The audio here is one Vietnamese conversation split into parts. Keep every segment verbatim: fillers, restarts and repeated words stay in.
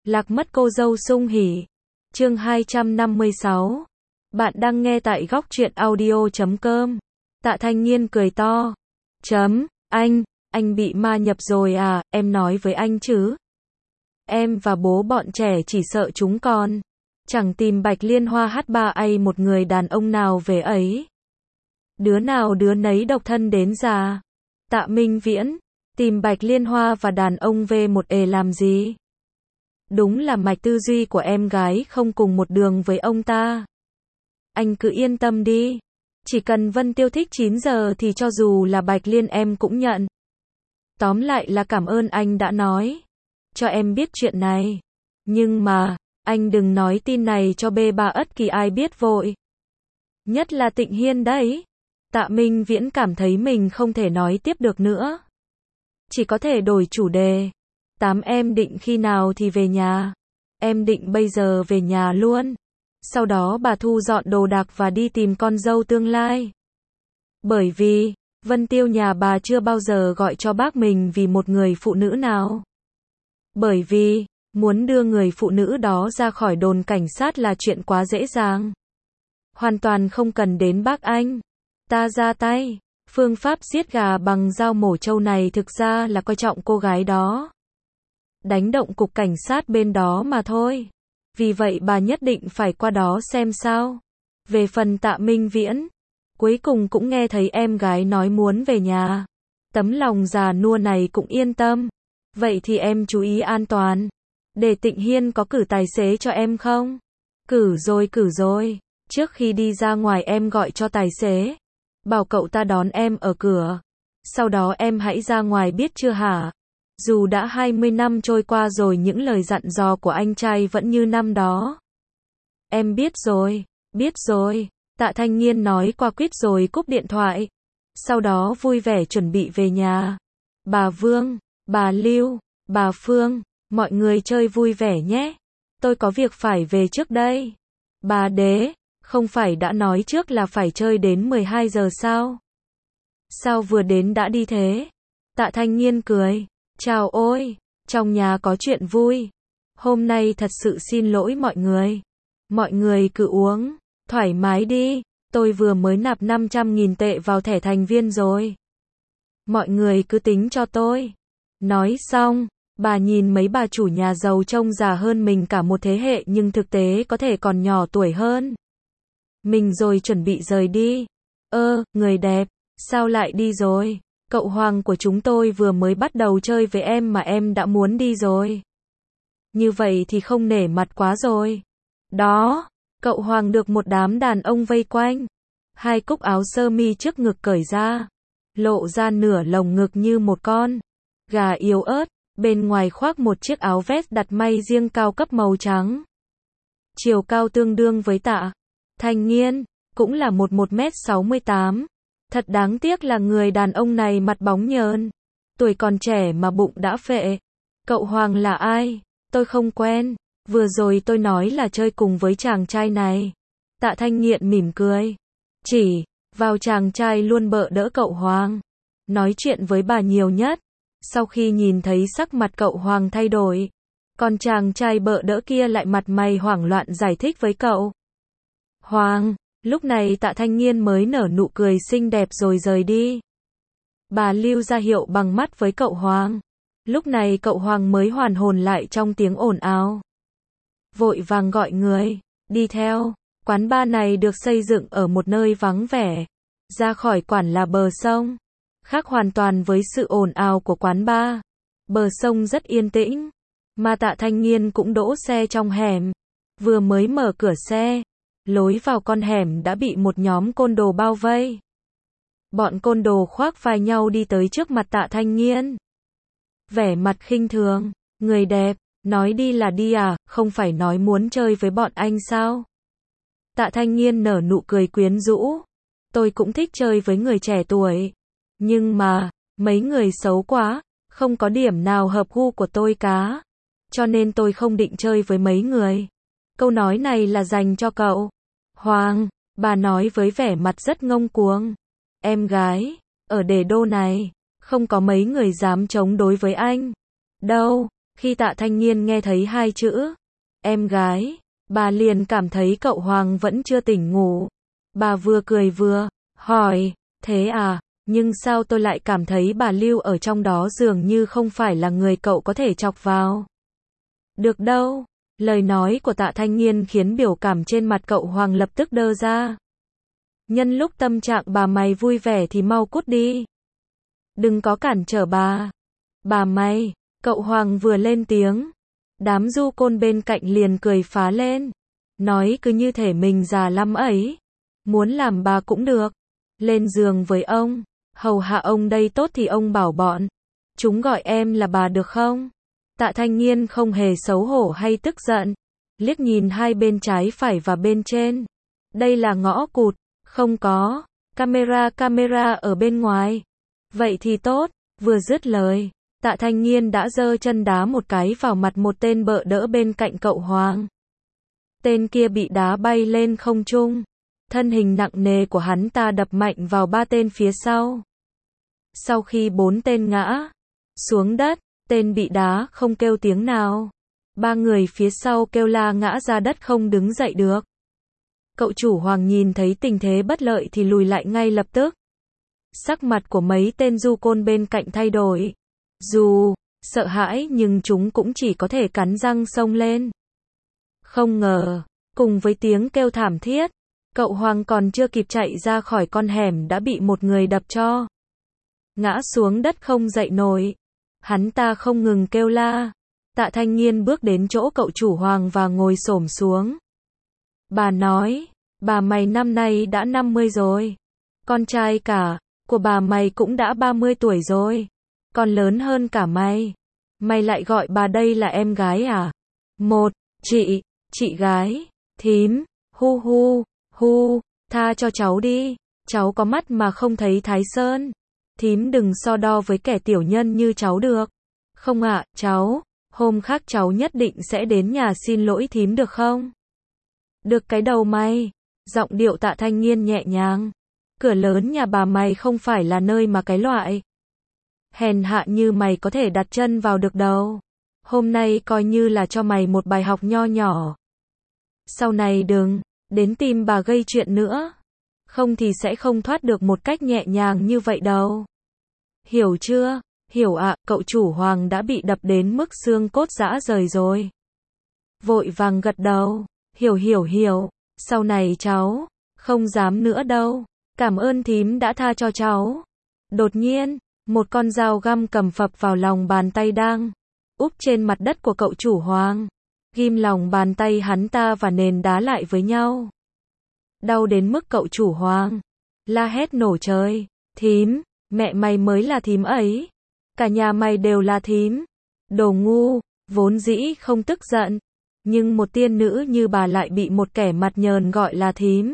Lạc mất cô dâu sung hỉ. Chương hai trăm năm mươi sáu. Bạn đang nghe tại góc truyện audio chấm com. Tạ Thanh Nghiên cười to. Chấm, anh, anh bị ma nhập rồi à, em nói với anh chứ. Em và bố bọn trẻ chỉ sợ chúng con. Chẳng tìm Bạch Liên Hoa hát ba a một người đàn ông nào về ấy. Đứa nào đứa nấy độc thân đến già. Tạ Minh Viễn, tìm Bạch Liên Hoa và đàn ông về một ề làm gì? Đúng là mạch tư duy của em gái không cùng một đường với ông ta. Anh cứ yên tâm đi. Chỉ cần Vân Tiêu thích chín giờ thì cho dù là Bạch Liên em cũng nhận. Tóm lại là cảm ơn anh đã nói cho em biết chuyện này. Nhưng mà, anh đừng nói tin này cho bê ba ất kỳ ai biết vội. Nhất là Tịnh Hiên đấy. Tạ Minh Viễn cảm thấy mình không thể nói tiếp được nữa. Chỉ có thể đổi chủ đề. Tám em định khi nào thì về nhà? Em định bây giờ về nhà luôn. Sau đó bà thu dọn đồ đạc và đi tìm con dâu tương lai. Bởi vì, Vân Tiêu nhà bà chưa bao giờ gọi cho bác mình vì một người phụ nữ nào. Bởi vì, muốn đưa người phụ nữ đó ra khỏi đồn cảnh sát là chuyện quá dễ dàng. Hoàn toàn không cần đến bác anh. Ta ra tay. Phương pháp giết gà bằng dao mổ trâu này thực ra là coi trọng cô gái đó. Đánh động cục cảnh sát bên đó mà thôi. Vì vậy bà nhất định phải qua đó xem sao. Về phần Tạ Minh Viễn, cuối cùng cũng nghe thấy em gái nói muốn về nhà. Tấm lòng già nua này cũng yên tâm. Vậy thì em chú ý an toàn. Để Tịnh Hiên có cử tài xế cho em không? Cử rồi cử rồi. Trước khi đi ra ngoài em gọi cho tài xế. Bảo cậu ta đón em ở cửa. Sau đó em hãy ra ngoài biết chưa hả? Dù đã hai mươi năm trôi qua rồi những lời dặn dò của anh trai vẫn như năm đó. Em biết rồi, biết rồi. Tạ Thanh Nghiên nói qua quýt rồi cúp điện thoại. Sau đó vui vẻ chuẩn bị về nhà. Bà Vương, bà Lưu, bà Phương, mọi người chơi vui vẻ nhé. Tôi có việc phải về trước đây. Bà Đế, không phải đã nói trước là phải chơi đến mười hai giờ sao? Sao vừa đến đã đi thế? Tạ Thanh Nghiên cười. Chào ôi, trong nhà có chuyện vui. Hôm nay thật sự xin lỗi mọi người. Mọi người cứ uống, thoải mái đi. Tôi vừa mới nạp năm trăm nghìn tệ vào thẻ thành viên rồi. Mọi người cứ tính cho tôi. Nói xong, bà nhìn mấy bà chủ nhà giàu trông già hơn mình cả một thế hệ nhưng thực tế có thể còn nhỏ tuổi hơn mình rồi chuẩn bị rời đi. Ơ, người đẹp, sao lại đi rồi? Cậu Hoàng của chúng tôi vừa mới bắt đầu chơi với em mà em đã muốn đi rồi. Như vậy thì không nể mặt quá rồi. Đó, cậu Hoàng được một đám đàn ông vây quanh. Hai cúc áo sơ mi trước ngực cởi ra. Lộ ra nửa lồng ngực như một con gà yếu ớt. Bên ngoài khoác một chiếc áo vest đặt may riêng cao cấp màu trắng. Chiều cao tương đương với Tạ Thanh Nghiên, cũng là một một mét sáu mươi tám. Thật đáng tiếc là người đàn ông này mặt bóng nhờn. Tuổi còn trẻ mà bụng đã phệ. Cậu Hoàng là ai? Tôi không quen. Vừa rồi tôi nói là chơi cùng với chàng trai này. Tạ Thanh Nghiện mỉm cười. Chỉ vào chàng trai luôn bợ đỡ cậu Hoàng. Nói chuyện với bà nhiều nhất. Sau khi nhìn thấy sắc mặt cậu Hoàng thay đổi. Còn chàng trai bợ đỡ kia lại mặt mày hoảng loạn giải thích với cậu Hoàng. Lúc này Tạ Thanh Nghiên mới nở nụ cười xinh đẹp rồi rời đi. Bà Lưu ra hiệu bằng mắt với cậu Hoàng. Lúc này cậu Hoàng mới hoàn hồn lại trong tiếng ồn ào. Vội vàng gọi người đi theo. Quán bar này được xây dựng ở một nơi vắng vẻ. Ra khỏi quán là bờ sông. Khác hoàn toàn với sự ồn ào của quán bar. Bờ sông rất yên tĩnh. Mà Tạ Thanh Nghiên cũng đỗ xe trong hẻm. Vừa mới mở cửa xe, lối vào con hẻm đã bị một nhóm côn đồ bao vây. Bọn côn đồ khoác vai nhau đi tới trước mặt Tạ Thanh Nghiên. Vẻ mặt khinh thường. Người đẹp, nói đi là đi à, không phải nói muốn chơi với bọn anh sao? Tạ Thanh Nghiên nở nụ cười quyến rũ. Tôi cũng thích chơi với người trẻ tuổi. Nhưng mà, mấy người xấu quá, không có điểm nào hợp gu của tôi cả. Cho nên tôi không định chơi với mấy người. Câu nói này là dành cho cậu Hoàng, bà nói với vẻ mặt rất ngông cuồng. Em gái, ở đề đô này, không có mấy người dám chống đối với anh. Đâu, Khi Tạ Thanh Nghiên nghe thấy hai chữ, em gái, bà liền cảm thấy cậu Hoàng vẫn chưa tỉnh ngủ. Bà vừa cười vừa hỏi, thế à, nhưng sao tôi lại cảm thấy bà Lưu ở trong đó dường như không phải là người cậu có thể chọc vào. Được đâu. Lời nói của Tạ Thanh Nghiên khiến biểu cảm trên mặt cậu Hoàng lập tức đơ ra. Nhân lúc tâm trạng bà mày vui vẻ thì mau cút đi. Đừng có cản trở bà. Bà mày, cậu Hoàng vừa lên tiếng. Đám du côn bên cạnh liền cười phá lên. Nói cứ như thể mình già lắm ấy. Muốn làm bà cũng được. Lên giường với ông. Hầu hạ ông đây tốt thì ông bảo bọn. Chúng gọi em là bà được không? Tạ Thanh Nghiên không hề xấu hổ hay tức giận. Liếc nhìn hai bên trái phải và bên trên. Đây là ngõ cụt. Không có. Camera camera ở bên ngoài. Vậy thì tốt. Vừa dứt lời. Tạ Thanh Nghiên đã giơ chân đá một cái vào mặt một tên bợ đỡ bên cạnh cậu Hoàng. Tên kia bị đá bay lên không trung. Thân hình nặng nề của hắn ta đập mạnh vào ba tên phía sau. Sau khi bốn tên ngã xuống đất, tên bị đá không kêu tiếng nào. Ba người phía sau kêu la ngã ra đất không đứng dậy được. Cậu chủ Hoàng nhìn thấy tình thế bất lợi thì lùi lại ngay lập tức. Sắc mặt của mấy tên du côn bên cạnh thay đổi. Dù sợ hãi nhưng chúng cũng chỉ có thể cắn răng xông lên. Không ngờ, cùng với tiếng kêu thảm thiết, cậu Hoàng còn chưa kịp chạy ra khỏi con hẻm đã bị một người đập cho. Ngã xuống đất không dậy nổi. Hắn ta không ngừng kêu la. Tạ Thanh Nghiên bước đến chỗ cậu chủ Hoàng và ngồi xổm xuống. Bà nói, bà mày năm nay đã năm mươi rồi. Con trai cả của bà mày cũng đã ba mươi tuổi rồi. Còn lớn hơn cả mày. Mày lại gọi bà đây là em gái à? Một, chị, chị gái, thím, hu hu, hu, tha cho cháu đi. Cháu có mắt mà không thấy Thái Sơn. Thím đừng so đo với kẻ tiểu nhân như cháu được. Không ạ, à, cháu, hôm khác cháu nhất định sẽ đến nhà xin lỗi thím được không? Được cái đầu mày. Giọng điệu Tạ Thanh Nghiên nhẹ nhàng. Cửa lớn nhà bà mày không phải là nơi mà cái loại hèn hạ như mày có thể đặt chân vào được đâu. Hôm nay coi như là cho mày một bài học nho nhỏ. Sau này đừng đến tìm bà gây chuyện nữa. Không thì sẽ không thoát được một cách nhẹ nhàng như vậy đâu. Hiểu chưa? Hiểu ạ, à, cậu chủ Hoàng đã bị đập đến mức xương cốt rã rời rồi. Vội vàng gật đầu. Hiểu hiểu hiểu. Sau này cháu không dám nữa đâu. Cảm ơn thím đã tha cho cháu. Đột nhiên, một con dao găm cầm phập vào lòng bàn tay đang úp trên mặt đất của cậu chủ Hoàng. Ghim lòng bàn tay hắn ta và nền đá lại với nhau. Đau đến mức cậu chủ Hoàng la hét nổ trời. Thím, mẹ mày mới là thím ấy. Cả nhà mày đều là thím. Đồ ngu, vốn dĩ không tức giận. Nhưng một tiên nữ như bà lại bị một kẻ mặt nhờn gọi là thím.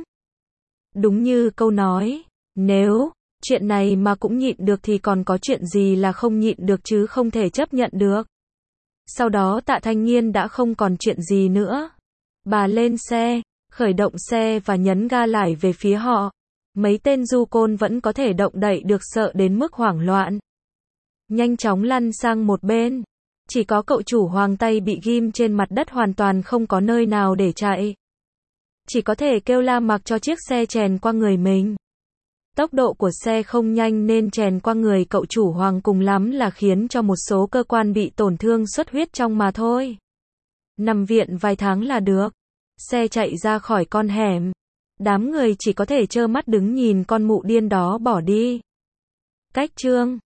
Đúng như câu nói, nếu chuyện này mà cũng nhịn được thì còn có chuyện gì là không nhịn được chứ không thể chấp nhận được. Sau đó Tạ Thanh Nghiên đã không còn chuyện gì nữa. Bà lên xe, khởi động xe và nhấn ga lải về phía họ. Mấy tên du côn vẫn có thể động đậy được sợ đến mức hoảng loạn. Nhanh chóng lăn sang một bên. Chỉ có cậu chủ Hoàng tay bị ghim trên mặt đất hoàn toàn không có nơi nào để chạy. Chỉ có thể kêu la mặc cho chiếc xe chèn qua người mình. Tốc độ của xe không nhanh nên chèn qua người cậu chủ Hoàng cùng lắm là khiến cho một số cơ quan bị tổn thương xuất huyết trong mà thôi. Nằm viện vài tháng là được. Xe chạy ra khỏi con hẻm. Đám người chỉ có thể trơ mắt đứng nhìn con mụ điên đó bỏ đi. Cách chương